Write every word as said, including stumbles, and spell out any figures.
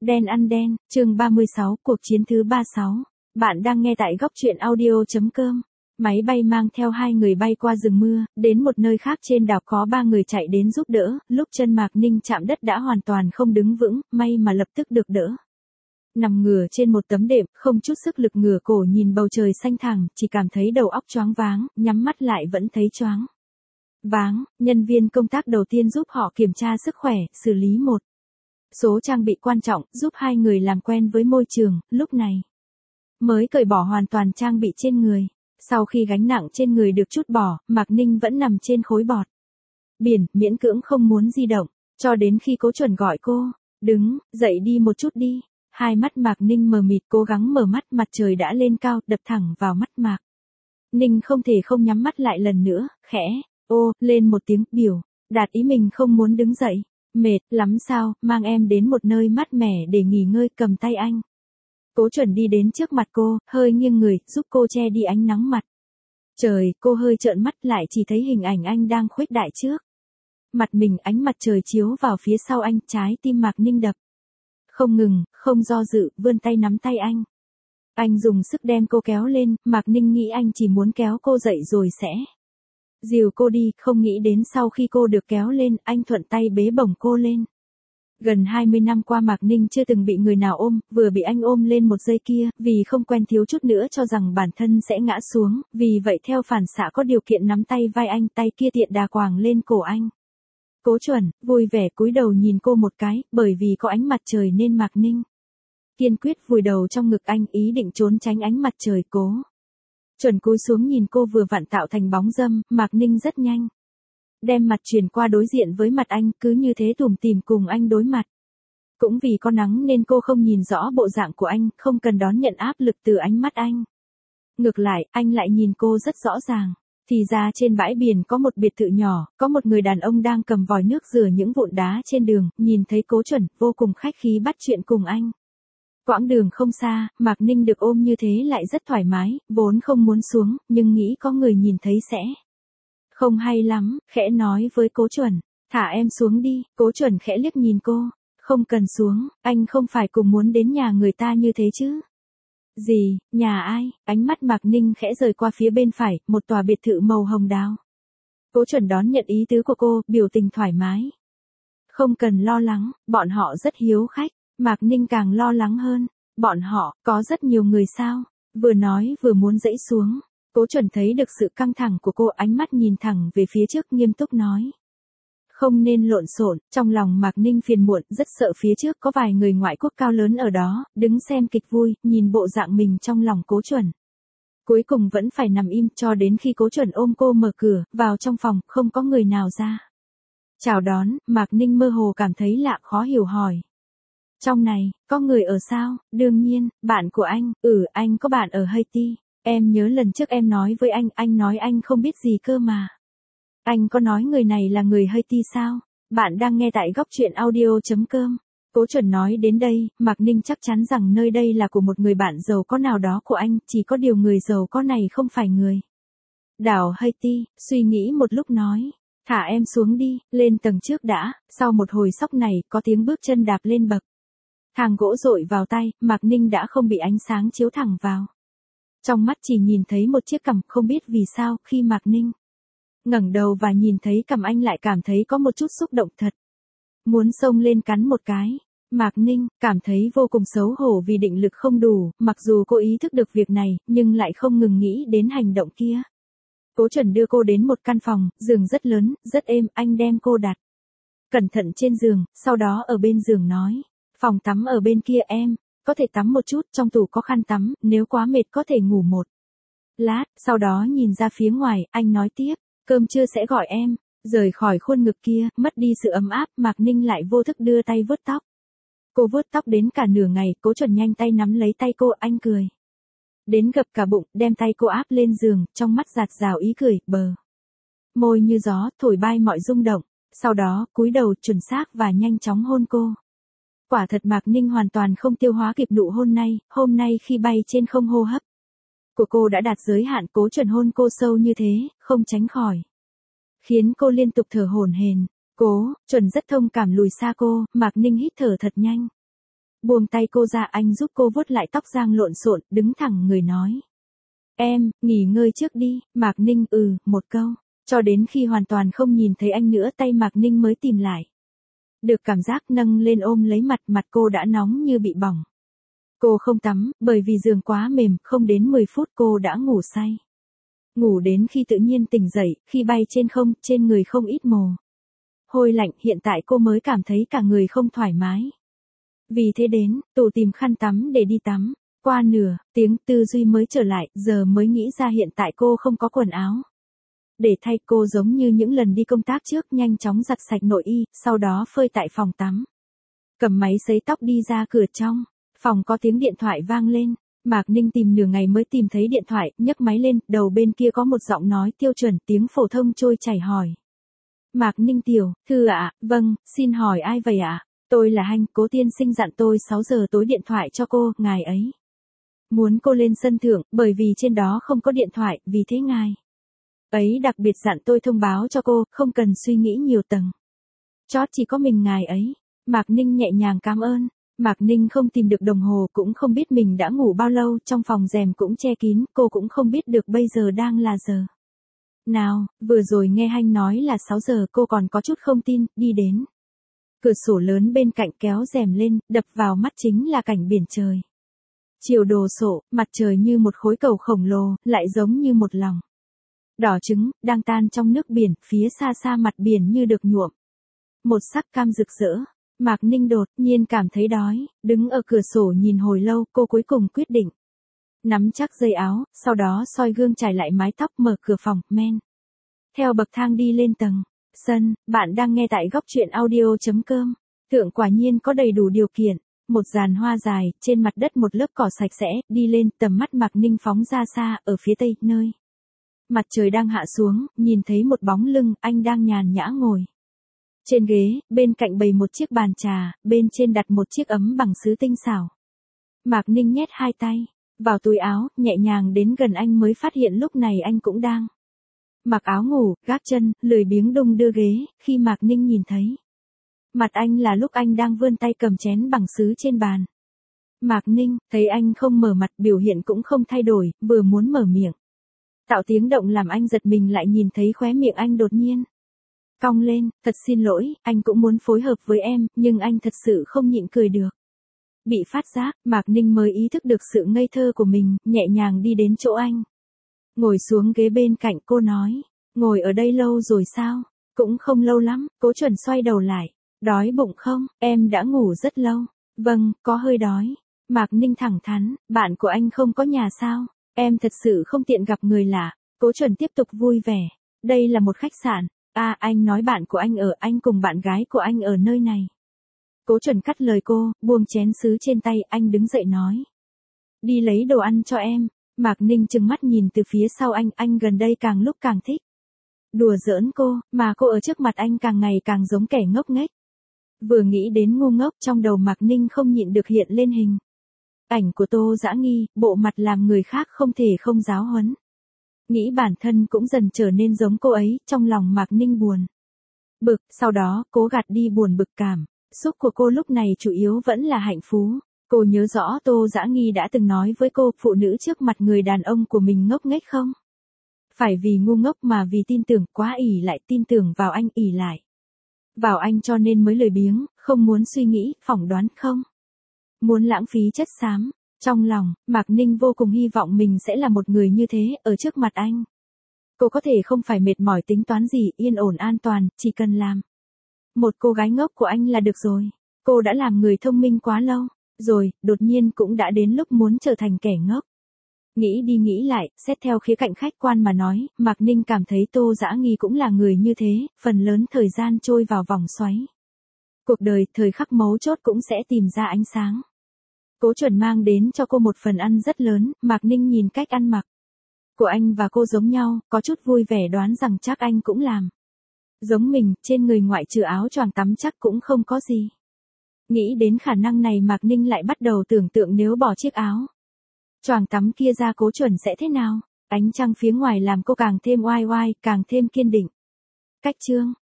Đen ăn đen, chương ba mươi sáu, cuộc chiến thứ ba mươi sáu. Bạn đang nghe tại góc truyện audio.com. Máy bay mang theo hai người bay qua rừng mưa, đến một nơi khác trên đảo có ba người chạy đến giúp đỡ, lúc chân Mạc Ninh chạm đất đã hoàn toàn không đứng vững, may mà lập tức được đỡ. Nằm ngửa trên một tấm đệm, không chút sức lực ngửa cổ nhìn bầu trời xanh thẳm, chỉ cảm thấy đầu óc choáng váng, nhắm mắt lại vẫn thấy choáng váng. Nhân viên công tác đầu tiên giúp họ kiểm tra sức khỏe, xử lý một số trang bị quan trọng, giúp hai người làm quen với môi trường, lúc này mới cởi bỏ hoàn toàn trang bị trên người. Sau khi gánh nặng trên người được chút bỏ, Mạc Ninh vẫn nằm trên khối bọt biển, miễn cưỡng không muốn di động, cho đến khi Cố Chuẩn gọi cô, đứng, dậy đi một chút đi. Hai mắt Mạc Ninh mờ mịt, cố gắng mở mắt, mặt trời đã lên cao, đập thẳng vào mắt Mạc Ninh không thể không nhắm mắt lại lần nữa, khẽ, ô, lên một tiếng, biểu đạt ý mình không muốn đứng dậy. Mệt lắm sao, mang em đến một nơi mát mẻ để nghỉ ngơi, cầm tay anh. Cố Chuẩn đi đến trước mặt cô, hơi nghiêng người, giúp cô che đi ánh nắng mặt trời. Cô hơi trợn mắt lại, chỉ thấy hình ảnh anh đang khuếch đại trước mặt mình, ánh mặt trời chiếu vào phía sau anh, trái tim Mạc Ninh đập không ngừng, không do dự, vươn tay nắm tay anh. Anh dùng sức đem cô kéo lên, Mạc Ninh nghĩ anh chỉ muốn kéo cô dậy rồi sẽ dìu cô đi, không nghĩ đến sau khi cô được kéo lên, anh thuận tay bế bổng cô lên. Gần hai mươi năm qua Mạc Ninh chưa từng bị người nào ôm, vừa bị anh ôm lên một giây kia, vì không quen thiếu chút nữa cho rằng bản thân sẽ ngã xuống, vì vậy theo phản xạ có điều kiện nắm tay vai anh, tay kia tiện đà quàng lên cổ anh. Cố Chuẩn, vui vẻ cúi đầu nhìn cô một cái, bởi vì có ánh mặt trời nên Mạc Ninh kiên quyết vùi đầu trong ngực anh, ý định trốn tránh ánh mặt trời. Cố Chuẩn cúi xuống nhìn cô vừa vặn tạo thành bóng dâm, Mạc Ninh rất nhanh đem mặt chuyển qua đối diện với mặt anh, cứ như thế tủm tỉm cùng anh đối mặt. Cũng vì có nắng nên cô không nhìn rõ bộ dạng của anh, không cần đón nhận áp lực từ ánh mắt anh. Ngược lại, anh lại nhìn cô rất rõ ràng. Thì ra trên bãi biển có một biệt thự nhỏ, có một người đàn ông đang cầm vòi nước rửa những vụn đá trên đường, nhìn thấy Cố Chuẩn, vô cùng khách khí bắt chuyện cùng anh. Quãng đường không xa, Mạc Ninh được ôm như thế lại rất thoải mái, vốn không muốn xuống, nhưng nghĩ có người nhìn thấy sẽ không hay lắm, khẽ nói với Cố Chuẩn, thả em xuống đi. Cố Chuẩn khẽ liếc nhìn cô, không cần xuống, anh không phải cùng muốn đến nhà người ta như thế chứ. Gì, nhà ai? Ánh mắt Mạc Ninh khẽ rời qua phía bên phải, một tòa biệt thự màu hồng đào. Cố Chuẩn đón nhận ý tứ của cô, biểu tình thoải mái. Không cần lo lắng, bọn họ rất hiếu khách. Mạc Ninh càng lo lắng hơn, bọn họ, có rất nhiều người sao? Vừa nói vừa muốn dãy xuống. Cố Chuẩn thấy được sự căng thẳng của cô, ánh mắt nhìn thẳng về phía trước, nghiêm túc nói. Không nên lộn xộn. Trong lòng Mạc Ninh phiền muộn, rất sợ phía trước có vài người ngoại quốc cao lớn ở đó, đứng xem kịch vui, nhìn bộ dạng mình trong lòng Cố Chuẩn. Cuối cùng vẫn phải nằm im, cho đến khi Cố Chuẩn ôm cô mở cửa, vào trong phòng, không có người nào ra chào đón. Mạc Ninh mơ hồ cảm thấy lạ, khó hiểu hỏi. Trong này, có người ở sao? Đương nhiên, bạn của anh. Ừ, anh có bạn ở Haiti. Em nhớ lần trước em nói với anh, anh nói anh không biết gì cơ mà. Anh có nói người này là người Haiti sao? Bạn đang nghe tại góc truyện audio.com. Cố Chuẩn nói đến đây, Mạc Ninh chắc chắn rằng nơi đây là của một người bạn giàu có nào đó của anh, chỉ có điều người giàu có này không phải người đảo Haiti. Suy nghĩ một lúc nói, thả em xuống đi, lên tầng trước đã. Sau một hồi sốc này, có tiếng bước chân đạp lên bậc thang gỗ dội vào tay, Mạc Ninh đã không bị ánh sáng chiếu thẳng vào. Trong mắt chỉ nhìn thấy một chiếc cằm, không biết vì sao, khi Mạc Ninh ngẩng đầu và nhìn thấy cằm anh lại cảm thấy có một chút xúc động thật. Muốn xông lên cắn một cái. Mạc Ninh cảm thấy vô cùng xấu hổ vì định lực không đủ, mặc dù cô ý thức được việc này, nhưng lại không ngừng nghĩ đến hành động kia. Cố Chuẩn đưa cô đến một căn phòng, giường rất lớn, rất êm, anh đem cô đặt cẩn thận trên giường, sau đó ở bên giường nói. Phòng tắm ở bên kia em, có thể tắm một chút, trong tủ có khăn tắm, nếu quá mệt có thể ngủ một lát. Sau đó nhìn ra phía ngoài, anh nói tiếp, cơm trưa sẽ gọi em. Rời khỏi khuôn ngực kia, mất đi sự ấm áp, Mạc Ninh lại vô thức đưa tay vuốt tóc. Cô vuốt tóc đến cả nửa ngày, Cố Chuẩn nhanh tay nắm lấy tay cô, anh cười đến gập cả bụng, đem tay cô áp lên giường, trong mắt dạt dào ý cười, bờ môi như gió, thổi bay mọi rung động. Sau đó, cúi đầu chuẩn xác và nhanh chóng hôn cô. Quả thật Mạc Ninh hoàn toàn không tiêu hóa kịp nụ hôn này, hôm nay khi bay trên không, hô hấp của cô đã đạt giới hạn. Cố Chuẩn hôn cô sâu như thế, không tránh khỏi khiến cô liên tục thở hổn hển. Cố Chuẩn rất thông cảm lùi xa cô, Mạc Ninh hít thở thật nhanh. Buông tay cô ra, anh giúp cô vuốt lại tóc giang lộn xộn, đứng thẳng người nói. Em, nghỉ ngơi trước đi. Mạc Ninh ừ, một câu. Cho đến khi hoàn toàn không nhìn thấy anh nữa tay Mạc Ninh mới tìm lại. Được cảm giác nâng lên ôm lấy mặt, mặt cô đã nóng như bị bỏng. Cô không tắm, bởi vì giường quá mềm, không đến mười phút cô đã ngủ say. Ngủ đến khi tự nhiên tỉnh dậy, khi bay trên không, trên người không ít mồ hôi lạnh, hiện tại cô mới cảm thấy cả người không thoải mái. Vì thế đến, tủ tìm khăn tắm để đi tắm. Qua nửa tiếng tư duy mới trở lại, giờ mới nghĩ ra hiện tại cô không có quần áo. Để thay cô giống như những lần đi công tác trước, nhanh chóng giặt sạch nội y, sau đó phơi tại phòng tắm. Cầm máy sấy tóc đi ra cửa trong. Phòng có tiếng điện thoại vang lên. Mạc Ninh tìm nửa ngày mới tìm thấy điện thoại, nhấc máy lên, đầu bên kia có một giọng nói tiêu chuẩn, tiếng phổ thông trôi chảy hỏi. Mạc Ninh tiểu, thư ạ, vâng, xin hỏi ai vậy ạ? Tôi là Hanh, cố tiên sinh dặn tôi sáu giờ tối điện thoại cho cô, ngài ấy muốn cô lên sân thượng, bởi vì trên đó không có điện thoại, vì thế ngài ấy đặc biệt dặn tôi thông báo cho cô, không cần suy nghĩ nhiều tầng. Chót chỉ có mình ngài ấy. Mạc Ninh nhẹ nhàng cảm ơn. Mạc Ninh không tìm được đồng hồ, cũng không biết mình đã ngủ bao lâu, trong phòng rèm cũng che kín, cô cũng không biết được bây giờ đang là giờ nào. Vừa rồi nghe Hanh nói là sáu giờ, cô còn có chút không tin, đi đến cửa sổ lớn bên cạnh kéo rèm lên, đập vào mắt chính là cảnh biển trời. Chiều đồ sộ, mặt trời như một khối cầu khổng lồ, lại giống như một lòng đỏ trứng, đang tan trong nước biển, phía xa xa mặt biển như được nhuộm một sắc cam rực rỡ. Mạc Ninh đột nhiên cảm thấy đói, đứng ở cửa sổ nhìn hồi lâu, cô cuối cùng quyết định nắm chắc dây áo, sau đó soi gương chải lại mái tóc, mở cửa phòng, men theo bậc thang đi lên tầng sân. Bạn đang nghe tại góc truyện audio chấm com. Thượng quả nhiên có đầy đủ điều kiện. Một giàn hoa dài, trên mặt đất một lớp cỏ sạch sẽ, đi lên, tầm mắt Mạc Ninh phóng ra xa, ở phía tây, nơi mặt trời đang hạ xuống, nhìn thấy một bóng lưng, anh đang nhàn nhã ngồi trên ghế, bên cạnh bày một chiếc bàn trà, bên trên đặt một chiếc ấm bằng sứ tinh xảo. Mạc Ninh nhét hai tay vào túi áo, nhẹ nhàng đến gần anh mới phát hiện lúc này anh cũng đang mặc áo ngủ, gác chân, lười biếng đung đưa ghế. Khi Mạc Ninh nhìn thấy mặt anh là lúc anh đang vươn tay cầm chén bằng sứ trên bàn. Mạc Ninh thấy anh không mở mặt, biểu hiện cũng không thay đổi, vừa muốn mở miệng tạo tiếng động làm anh giật mình, lại nhìn thấy khóe miệng anh đột nhiên cong lên. Thật xin lỗi, anh cũng muốn phối hợp với em, nhưng anh thật sự không nhịn cười được. Bị phát giác, Mạc Ninh mới ý thức được sự ngây thơ của mình, nhẹ nhàng đi đến chỗ anh. Ngồi xuống ghế bên cạnh, cô nói, ngồi ở đây lâu rồi sao? Cũng không lâu lắm. Cố Chuẩn xoay đầu lại. Đói bụng không? Em đã ngủ rất lâu. Vâng, có hơi đói. Mạc Ninh thẳng thắn, bạn của anh không có nhà sao? Em thật sự không tiện gặp người lạ. Cố Chuẩn tiếp tục vui vẻ. Đây là một khách sạn. À, anh nói bạn của anh ở, anh cùng bạn gái của anh ở nơi này. Cố Chuẩn cắt lời cô, buông chén sứ trên tay, anh đứng dậy nói. Đi lấy đồ ăn cho em. Mạc Ninh trừng mắt nhìn từ phía sau anh, anh gần đây càng lúc càng thích đùa giỡn cô, mà cô ở trước mặt anh càng ngày càng giống kẻ ngốc nghếch. Vừa nghĩ đến ngu ngốc, trong đầu Mạc Ninh không nhịn được hiện lên hình ảnh của Tô Dã Nghi, bộ mặt làm người khác không thể không giáo huấn. Nghĩ bản thân cũng dần trở nên giống cô ấy, trong lòng Mạc Ninh buồn bực, sau đó cố gạt đi buồn bực. Cảm xúc của cô lúc này chủ yếu vẫn là hạnh phúc. Cô nhớ rõ Tô Dã Nghi đã từng nói với cô, phụ nữ trước mặt người đàn ông của mình ngốc nghếch không phải vì ngu ngốc mà vì tin tưởng, quá ỷ lại, tin tưởng vào anh, ỷ lại vào anh cho nên mới lười biếng, không muốn suy nghĩ, phỏng đoán, không muốn lãng phí chất xám. Trong lòng, Mạc Ninh vô cùng hy vọng mình sẽ là một người như thế, ở trước mặt anh. Cô có thể không phải mệt mỏi tính toán gì, yên ổn an toàn, chỉ cần làm một cô gái ngốc của anh là được rồi. Cô đã làm người thông minh quá lâu rồi, đột nhiên cũng đã đến lúc muốn trở thành kẻ ngốc. Nghĩ đi nghĩ lại, xét theo khía cạnh khách quan mà nói, Mạc Ninh cảm thấy Tô Dã Nghi cũng là người như thế, phần lớn thời gian trôi vào vòng xoáy cuộc đời, thời khắc mấu chốt cũng sẽ tìm ra ánh sáng. Cố Chuẩn mang đến cho cô một phần ăn rất lớn, Mạc Ninh nhìn cách ăn mặc của anh và cô giống nhau, có chút vui vẻ đoán rằng chắc anh cũng làm giống mình, trên người ngoại trừ áo choàng tắm chắc cũng không có gì. Nghĩ đến khả năng này, Mạc Ninh lại bắt đầu tưởng tượng nếu bỏ chiếc áo choàng tắm kia ra, Cố Chuẩn sẽ thế nào. Ánh trăng phía ngoài làm cô càng thêm oai oai, càng thêm kiên định. Cách chương